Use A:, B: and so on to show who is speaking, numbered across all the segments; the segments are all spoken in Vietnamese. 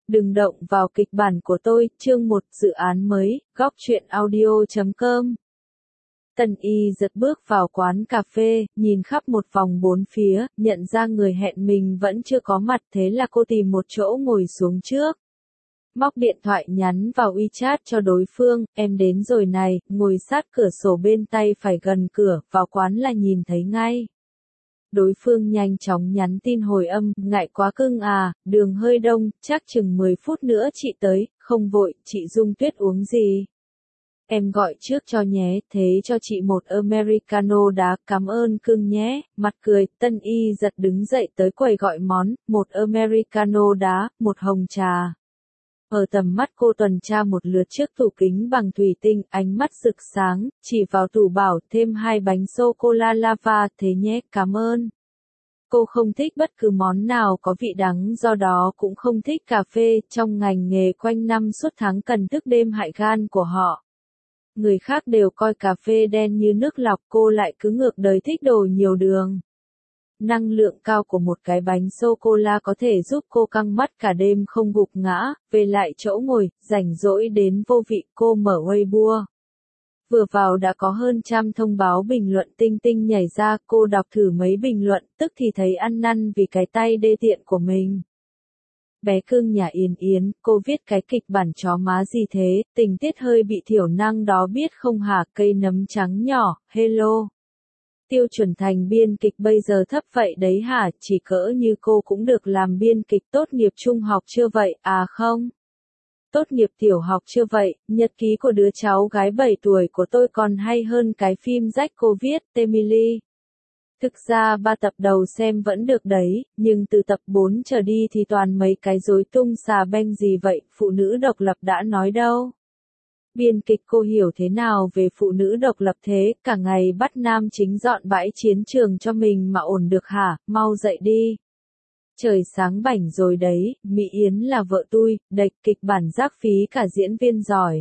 A: Đừng động vào kịch bản của tôi, chương 1 dự án mới, góc truyện audio.com. Tân Y giật bước vào quán cà phê, nhìn khắp một vòng bốn phía, nhận ra người hẹn mình vẫn chưa có mặt, thế là cô tìm một chỗ ngồi xuống trước. Móc điện thoại nhắn vào WeChat cho đối phương, em đến rồi này, ngồi sát cửa sổ bên tay phải gần cửa, vào quán là nhìn thấy ngay. Đối phương nhanh chóng nhắn tin hồi âm, ngại quá cưng à, đường hơi đông, chắc chừng 10 phút nữa chị tới, không vội, chị Dung Tuyết uống gì? Em gọi trước cho nhé, thế cho chị một Americano đá, cảm ơn cưng nhé, mặt cười, Tân Y giật đứng dậy tới quầy gọi món, một Americano đá, một hồng trà. Ở tầm mắt cô tuần tra một lượt trước tủ kính bằng thủy tinh, ánh mắt rực sáng, chỉ vào tủ bảo thêm 2 bánh sô-cô-la lava, thế nhé, cảm ơn. Cô không thích bất cứ món nào có vị đắng, do đó cũng không thích cà phê, trong ngành nghề quanh năm suốt tháng cần thức đêm hại gan của họ. Người khác đều coi cà phê đen như nước lọc, cô lại cứ ngược đời thích đồ nhiều đường. Năng lượng cao của một cái bánh sô-cô-la có thể giúp cô căng mắt cả đêm không gục ngã, về lại chỗ ngồi, rảnh rỗi đến vô vị, cô mở Weibo. Vừa vào đã có hơn 100 thông báo bình luận tinh tinh nhảy ra, cô đọc thử mấy bình luận, tức thì thấy ăn năn vì cái tay đê tiện của mình. Bé cưng nhà Yến Yến, cô viết cái kịch bản chó má gì thế, tình tiết hơi bị thiểu năng đó biết không hả, cây nấm trắng nhỏ, hello. Tiêu chuẩn thành biên kịch bây giờ thấp vậy đấy hả, chỉ cỡ như cô cũng được làm biên kịch, tốt nghiệp trung học chưa vậy, à không? Tốt nghiệp tiểu học chưa vậy, nhật ký của đứa cháu gái 7 tuổi của tôi còn hay hơn cái phim Jack cô viết, Emily. Thực ra 3 tập đầu xem vẫn được đấy, nhưng từ tập 4 trở đi thì toàn mấy cái rối tung xà beng gì vậy, phụ nữ độc lập đã nói đâu. Biên kịch cô hiểu thế nào về phụ nữ độc lập thế, cả ngày bắt nam chính dọn bãi chiến trường cho mình mà ổn được hả, mau dậy đi. Trời sáng bảnh rồi đấy, Mỹ Yến là vợ tôi, đệch kịch bản rác phí cả diễn viên giỏi.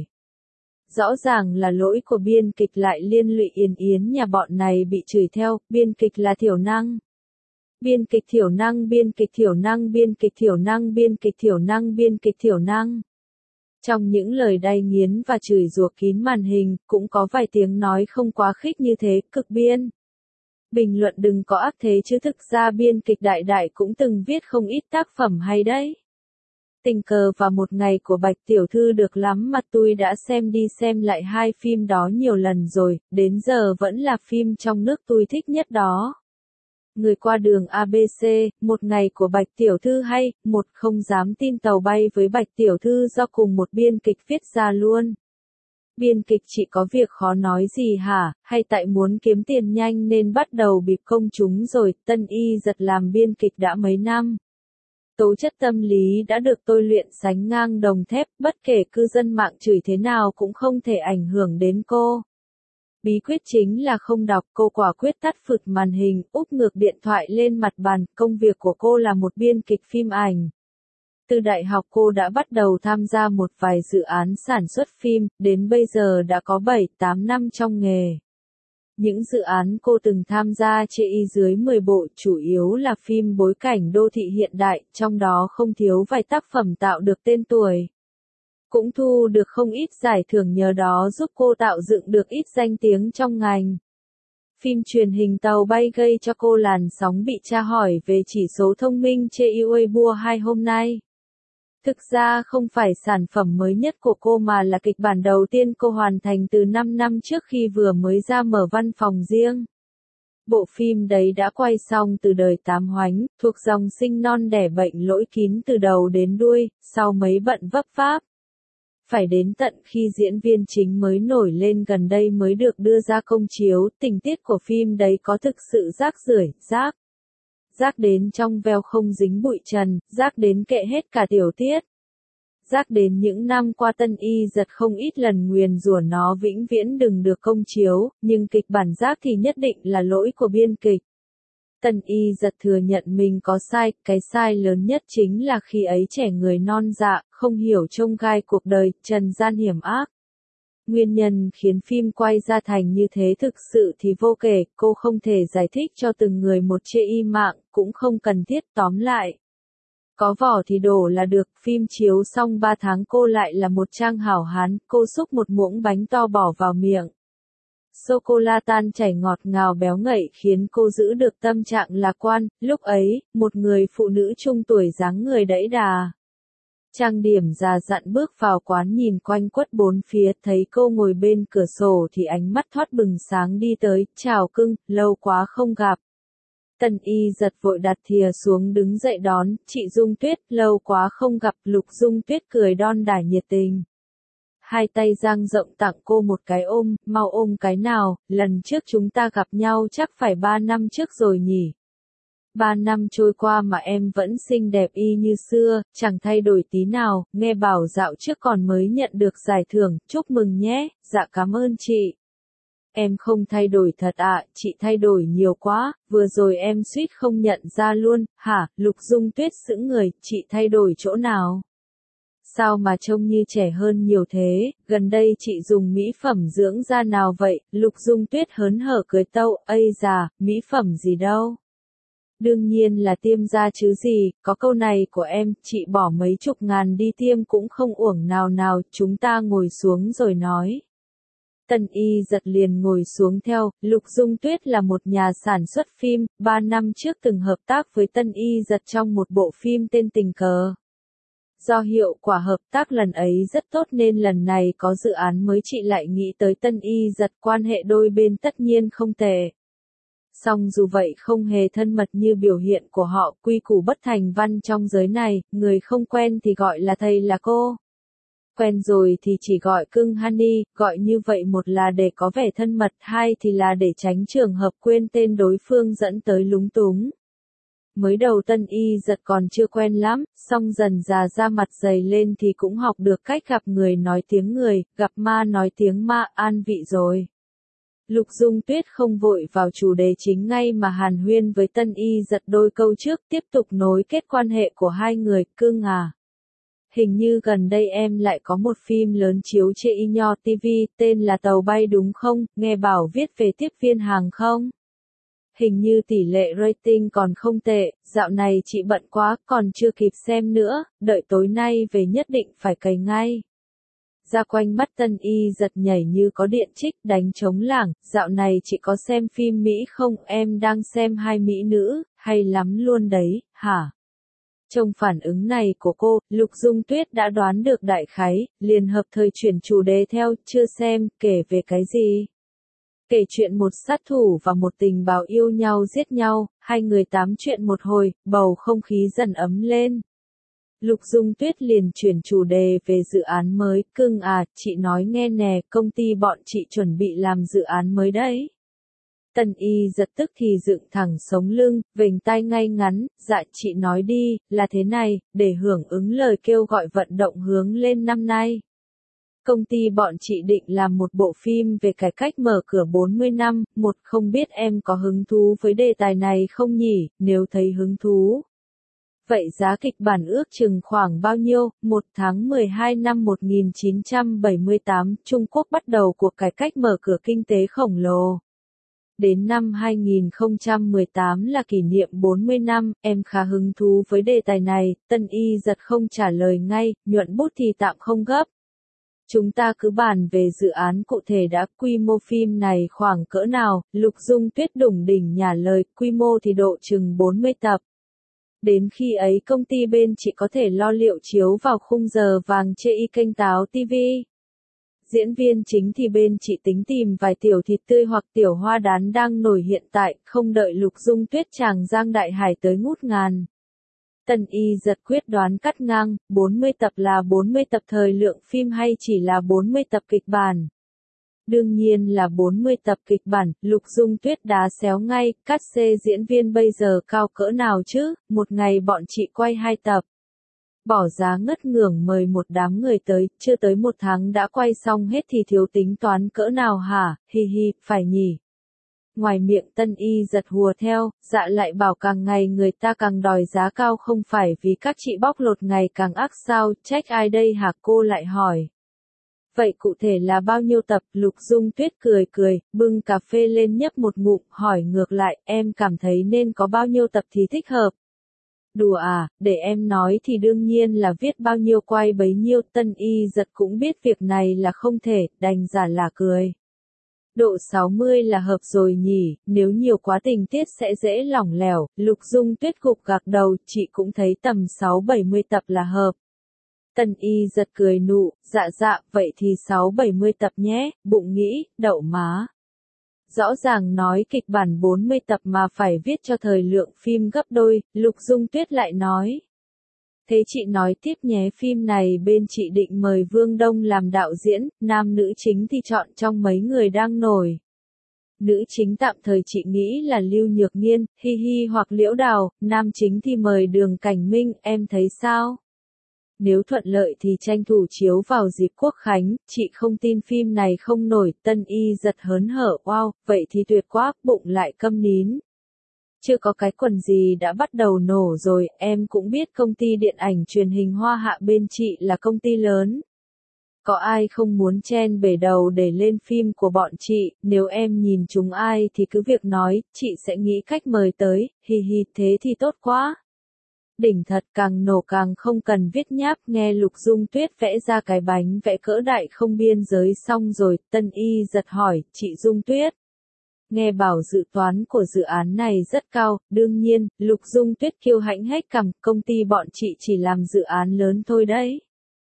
A: Rõ ràng là lỗi của biên kịch lại liên lụy Yến Yến nhà bọn này bị chửi theo, biên kịch là thiểu năng. Biên kịch thiểu năng, biên kịch thiểu năng, biên kịch thiểu năng, biên kịch thiểu năng, biên kịch thiểu năng. Trong những lời đay nghiến và chửi rủa kín màn hình, cũng có vài tiếng nói không quá khích như thế, cực biên. Bình luận đừng có ác thế chứ thực ra biên kịch đại đại cũng từng viết không ít tác phẩm hay đấy. Tình cờ và một ngày của Bạch Tiểu Thư được lắm mà tôi đã xem đi xem lại 2 phim đó nhiều lần rồi, đến giờ vẫn là phim trong nước tôi thích nhất đó. Người qua đường ABC, một ngày của Bạch Tiểu Thư hay, một không dám tin tàu bay với Bạch Tiểu Thư do cùng một biên kịch viết ra luôn. Biên kịch chị có việc khó nói gì hả, hay tại muốn kiếm tiền nhanh nên bắt đầu bịp công chúng rồi, Tân Y giật làm biên kịch đã mấy năm. Tố chất tâm lý đã được tôi luyện sánh ngang đồng thép, bất kể cư dân mạng chửi thế nào cũng không thể ảnh hưởng đến cô. Bí quyết chính là không đọc, cô quả quyết tắt phụt màn hình, úp ngược điện thoại lên mặt bàn, công việc của cô là một biên kịch phim ảnh. Từ đại học cô đã bắt đầu tham gia một vài dự án sản xuất phim, đến bây giờ đã có 7-8 năm trong nghề. Những dự án cô từng tham gia chê dưới 10 bộ, chủ yếu là phim bối cảnh đô thị hiện đại, trong đó không thiếu vài tác phẩm tạo được tên tuổi. Cũng thu được không ít giải thưởng nhờ đó giúp cô tạo dựng được ít danh tiếng trong ngành. Phim truyền hình Tàu Bay gây cho cô làn sóng bị tra hỏi về chỉ số thông minh trên Weibo 2 hôm nay. Thực ra không phải sản phẩm mới nhất của cô mà là kịch bản đầu tiên cô hoàn thành từ 5 năm trước khi vừa mới ra mở văn phòng riêng. Bộ phim đấy đã quay xong từ đời Tám Hoánh, thuộc dòng sinh non đẻ bệnh lỗi kín từ đầu đến đuôi, sau mấy bận vấp váp. Phải đến tận khi diễn viên chính mới nổi lên gần đây mới được đưa ra công chiếu, tình tiết của phim đấy có thực sự rác rưởi, rác đến trong veo không dính bụi trần, rác đến kệ hết cả tiểu tiết. Rác đến những năm qua Tân Y giật không ít lần nguyền rủa nó vĩnh viễn đừng được công chiếu, nhưng kịch bản rác thì nhất định là lỗi của biên kịch. Tân Y giật thừa nhận mình có sai, cái sai lớn nhất chính là khi ấy trẻ người non dạ, không hiểu chông gai cuộc đời, trần gian hiểm ác. Nguyên nhân khiến phim quay ra thành như thế thực sự thì vô kể, cô không thể giải thích cho từng người một chê y mạng, cũng không cần thiết, tóm lại. Có vỏ thì đổ là được, phim chiếu xong 3 tháng cô lại là một trang hảo hán, cô xúc một muỗng bánh to bỏ vào miệng. Sô-cô-la tan chảy ngọt ngào béo ngậy khiến cô giữ được tâm trạng lạc quan, lúc ấy, một người phụ nữ trung tuổi dáng người đẫy đà. Trang điểm già dặn bước vào quán nhìn quanh quất bốn phía, thấy cô ngồi bên cửa sổ thì ánh mắt thoát bừng sáng đi tới, chào cưng, lâu quá không gặp. Tần Y giật vội đặt thìa xuống đứng dậy đón, chị Dung Tuyết, lâu quá không gặp, Lục Dung Tuyết cười đon đả nhiệt tình. Hai tay dang rộng tặng cô một cái ôm, mau ôm cái nào, lần trước chúng ta gặp nhau chắc phải 3 năm trước rồi nhỉ. 3 năm trôi qua mà em vẫn xinh đẹp y như xưa, chẳng thay đổi tí nào, nghe bảo dạo trước còn mới nhận được giải thưởng, chúc mừng nhé, dạ cảm ơn chị. Em không thay đổi thật ạ, chị thay đổi nhiều quá, vừa rồi em suýt không nhận ra luôn, hả, Lục Dung Tuyết sững người, chị thay đổi chỗ nào? Sao mà trông như trẻ hơn nhiều thế, gần đây chị dùng mỹ phẩm dưỡng da nào vậy, Lục Dung Tuyết hớn hở cười tâu, ây già, mỹ phẩm gì đâu. Đương nhiên là tiêm da chứ gì, có câu này của em, chị bỏ mấy chục ngàn đi tiêm cũng không uổng nào nào, chúng ta ngồi xuống rồi nói. Tần Y giật liền ngồi xuống theo, Lục Dung Tuyết là một nhà sản xuất phim, 3 năm trước từng hợp tác với Tân Y giật trong một bộ phim tên Tình Cờ. Do hiệu quả hợp tác lần ấy rất tốt nên lần này có dự án mới chị lại nghĩ tới Tân Y giật, quan hệ đôi bên tất nhiên không tệ. Song dù vậy không hề thân mật như biểu hiện của họ, quy củ bất thành văn trong giới này, người không quen thì gọi là thầy là cô. Quen rồi thì chỉ gọi cưng honey, gọi như vậy một là để có vẻ thân mật, hai thì là để tránh trường hợp quên tên đối phương dẫn tới lúng túng. Mới đầu Tân Y giật còn chưa quen lắm, song dần già ra mặt dày lên thì cũng học được cách gặp người nói tiếng người, gặp ma nói tiếng ma, an vị rồi. Lục Dung Tuyết không vội vào chủ đề chính ngay mà hàn huyên với Tân Y giật đôi câu trước, tiếp tục nối kết quan hệ của hai người, cưng à. Hình như gần đây em lại có một phim lớn chiếu trên Y Nho TV, tên là Tàu Bay đúng không, nghe bảo viết về tiếp viên hàng không? Hình như tỷ lệ rating còn không tệ, dạo này chị bận quá, còn chưa kịp xem nữa, đợi tối nay về nhất định phải cày ngay. Ra quanh mắt Tân Y giật nhảy như có điện trích đánh trống lảng, dạo này chị có xem phim Mỹ không, em đang xem hai mỹ nữ, hay lắm luôn đấy, hả? Trong phản ứng này của cô, Lục Dung Tuyết đã đoán được đại khái, liền hợp thời chuyển chủ đề theo, chưa xem, kể về cái gì? Kể chuyện một sát thủ và một tình báo yêu nhau giết nhau, hai người tám chuyện một hồi, bầu không khí dần ấm lên. Lục Dung Tuyết liền chuyển chủ đề về dự án mới, cưng à, chị nói nghe nè, công ty bọn chị chuẩn bị làm dự án mới đấy. Tần Y giật tức thì dựng thẳng sống lưng, vểnh tai ngay ngắn, dạ chị nói đi, là thế này, để hưởng ứng lời kêu gọi vận động hướng lên năm nay. Công ty bọn chị định làm một bộ phim về cải cách mở cửa 40 năm, không biết em có hứng thú với đề tài này không nhỉ, nếu thấy hứng thú. Vậy giá kịch bản ước chừng khoảng bao nhiêu? 1 tháng 12 năm 1978, Trung Quốc bắt đầu cuộc cải cách mở cửa kinh tế khổng lồ. Đến năm 2018 là kỷ niệm 40 năm, em khá hứng thú với đề tài này, Tân Y giật không trả lời ngay, nhuận bút thì tạm không gấp. Chúng ta cứ bàn về dự án cụ thể đã, quy mô phim này khoảng cỡ nào, Lục Dung Tuyết đủng đỉnh nhả lời, quy mô thì độ chừng 40 tập. Đến khi ấy công ty bên chị có thể lo liệu chiếu vào khung giờ vàng trên y kênh Táo TV. Diễn viên chính thì bên chị tính tìm vài tiểu thịt tươi hoặc tiểu hoa đán đang nổi hiện tại, không đợi Lục Dung Tuyết chàng giang đại hải tới ngút ngàn. Tần Y giật quyết đoán cắt ngang, 40 tập là 40 tập thời lượng phim hay chỉ là 40 tập kịch bản? Đương nhiên là 40 tập kịch bản, Lục Dung Tuyết đá xéo ngay, cắt xê diễn viên bây giờ cao cỡ nào chứ, một ngày bọn chị quay 2 tập. Bỏ giá ngất ngưởng mời một đám người tới, chưa tới 1 tháng đã quay xong hết thì thiếu tính toán cỡ nào hả, hi hi, phải nhỉ. Ngoài miệng Tân Y giật hùa theo, dạ lại bảo càng ngày người ta càng đòi giá cao không phải vì các chị bóc lột ngày càng ác sao, trách ai đây hả cô lại hỏi. Vậy cụ thể là bao nhiêu tập, Lục Dung Tuyết cười cười, bưng cà phê lên nhấp một ngụm, hỏi ngược lại, em cảm thấy nên có bao nhiêu tập thì thích hợp. Đùa à, để em nói thì đương nhiên là viết bao nhiêu quay bấy nhiêu. Tân Y Giật cũng biết việc này là không thể, đành giả là cười. Độ 60 là hợp rồi nhỉ, nếu nhiều quá tình tiết sẽ dễ lỏng lẻo. Lục Dung Tuyết gục gạc đầu, chị cũng thấy tầm 6-70 tập là hợp. Tân Y Giật cười nụ, dạ, vậy thì 6-70 tập nhé, bụng nghĩ, đậu má. Rõ ràng nói kịch bản 40 tập mà phải viết cho thời lượng phim gấp đôi, Lục Dung Tuyết lại nói. Thế chị nói tiếp nhé, phim này bên chị định mời Vương Đông làm đạo diễn, nam nữ chính thì chọn trong mấy người đang nổi. Nữ chính tạm thời chị nghĩ là Lưu Nhược Nghiên, Hi Hi hoặc Liễu Đào, nam chính thì mời Đường Cảnh Minh, em thấy sao? Nếu thuận lợi thì tranh thủ chiếu vào dịp Quốc Khánh, chị không tin phim này không nổi. Tân Y Giật hớn hở, wow, vậy thì tuyệt quá, bụng lại câm nín. Chưa có cái quần gì đã bắt đầu nổ rồi, em cũng biết công ty điện ảnh truyền hình Hoa Hạ bên chị là công ty lớn. Có ai không muốn chen bể đầu để lên phim của bọn chị, nếu em nhìn chúng ai thì cứ việc nói, chị sẽ nghĩ cách mời tới, hi hi, thế thì tốt quá. Đỉnh thật, càng nổ càng không cần viết nháp. Nghe Lục Dung Tuyết vẽ ra cái bánh vẽ cỡ đại không biên giới xong rồi, Tân Y Giật hỏi, chị Dung Tuyết. Nghe bảo dự toán của dự án này rất cao, đương nhiên, Lục Dung Tuyết kiêu hãnh hết cằm, công ty bọn chị chỉ làm dự án lớn thôi đấy.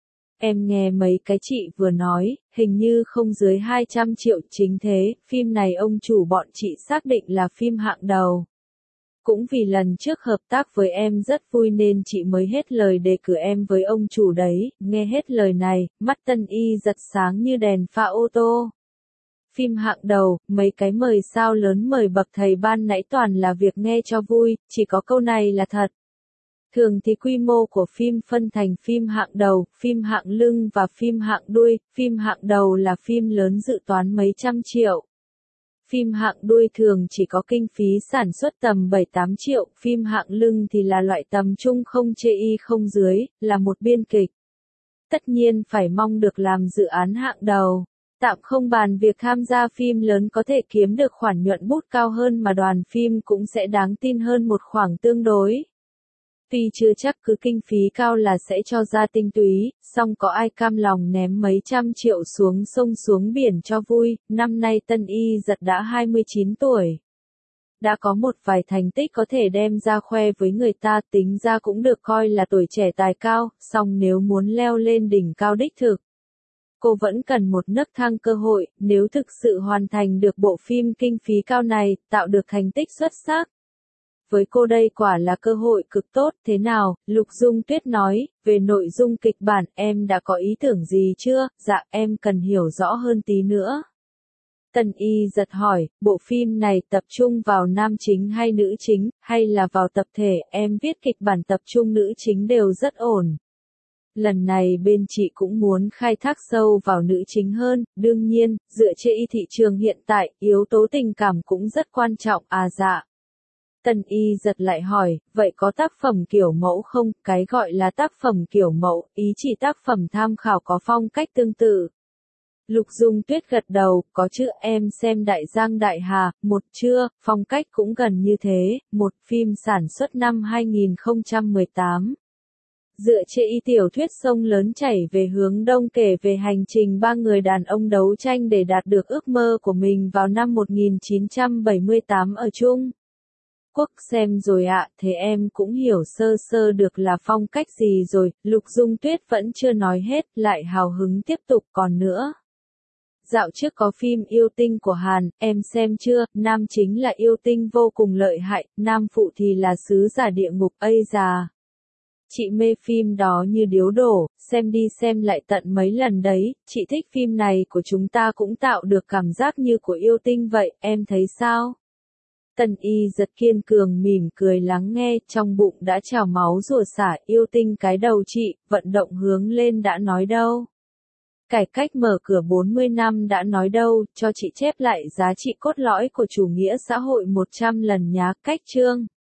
A: Em nghe mấy cái chị vừa nói, hình như không dưới 200 triệu. Chính thế, phim này ông chủ bọn chị xác định là phim hạng đầu. Cũng vì lần trước hợp tác với em rất vui nên chị mới hết lời đề cử em với ông chủ đấy. Nghe hết lời này, mắt Tân Y Giật sáng như đèn pha ô tô. Phim hạng đầu, mấy cái mời sao lớn mời bậc thầy ban nãy toàn là việc nghe cho vui, chỉ có câu này là thật. Thường thì quy mô của phim phân thành phim hạng đầu, phim hạng lưng và phim hạng đuôi. Phim hạng đầu là phim lớn dự toán mấy trăm triệu. Phim hạng đuôi thường chỉ có kinh phí sản xuất tầm 7-8 triệu, phim hạng lưng thì là loại tầm trung không chê y không dưới, là một biên kịch. Tất nhiên phải mong được làm dự án hạng đầu. Tạm không bàn việc tham gia phim lớn có thể kiếm được khoản nhuận bút cao hơn mà đoàn phim cũng sẽ đáng tin hơn một khoảng tương đối. Tuy chưa chắc cứ kinh phí cao là sẽ cho ra tinh túy, song có ai cam lòng ném mấy trăm triệu xuống sông xuống biển cho vui. Năm nay Tân Y Giật đã 29 tuổi. Đã có một vài thành tích có thể đem ra khoe với người ta, tính ra cũng được coi là tuổi trẻ tài cao, song nếu muốn leo lên đỉnh cao đích thực, cô vẫn cần một nấc thang cơ hội. Nếu thực sự hoàn thành được bộ phim kinh phí cao này, tạo được thành tích xuất sắc, với cô đây quả là cơ hội cực tốt. Thế nào, Lục Dung Tuyết nói, về nội dung kịch bản em đã có ý tưởng gì chưa? Dạ, em cần hiểu rõ hơn tí nữa. Tân Y Giật hỏi, bộ phim này tập trung vào nam chính hay nữ chính, hay là vào tập thể? Em viết kịch bản tập trung nữ chính đều rất ổn. Lần này bên chị cũng muốn khai thác sâu vào nữ chính hơn, đương nhiên, dựa trên thị trường hiện tại, yếu tố tình cảm cũng rất quan trọng. À dạ. Tân Y Giật lại hỏi, vậy có tác phẩm kiểu mẫu không? Cái gọi là tác phẩm kiểu mẫu, ý chỉ tác phẩm tham khảo có phong cách tương tự. Lục Dung Tuyết gật đầu, có chứ, em xem Đại Giang Đại Hà, một chưa, phong cách cũng gần như thế, một phim sản xuất năm 2018. Dựa trên y tiểu thuyết Sông Lớn Chảy về hướng Đông, kể về hành trình ba người đàn ông đấu tranh để đạt được ước mơ của mình vào năm 1978 ở Trung Quốc. Xem rồi ạ, thế em cũng hiểu sơ sơ được là phong cách gì rồi. Lục Dung Tuyết vẫn chưa nói hết, lại hào hứng tiếp tục, còn nữa. Dạo trước có phim Yêu Tinh của Hàn, em xem chưa? Nam chính là yêu tinh vô cùng lợi hại, nam phụ thì là sứ giả địa ngục. Ây già, chị mê phim đó như điếu đổ, xem đi xem lại tận mấy lần đấy. Chị thích phim này của chúng ta cũng tạo được cảm giác như của yêu tinh vậy, em thấy sao? Tân Y Giật kiên cường mỉm cười lắng nghe, trong bụng đã trào máu rùa xả. Yêu tinh cái đầu chị, vận động hướng lên đã nói đâu. Cải cách mở cửa 40 năm đã nói đâu, cho chị chép lại giá trị cốt lõi của chủ nghĩa xã hội 100 lần nhá. Cách chương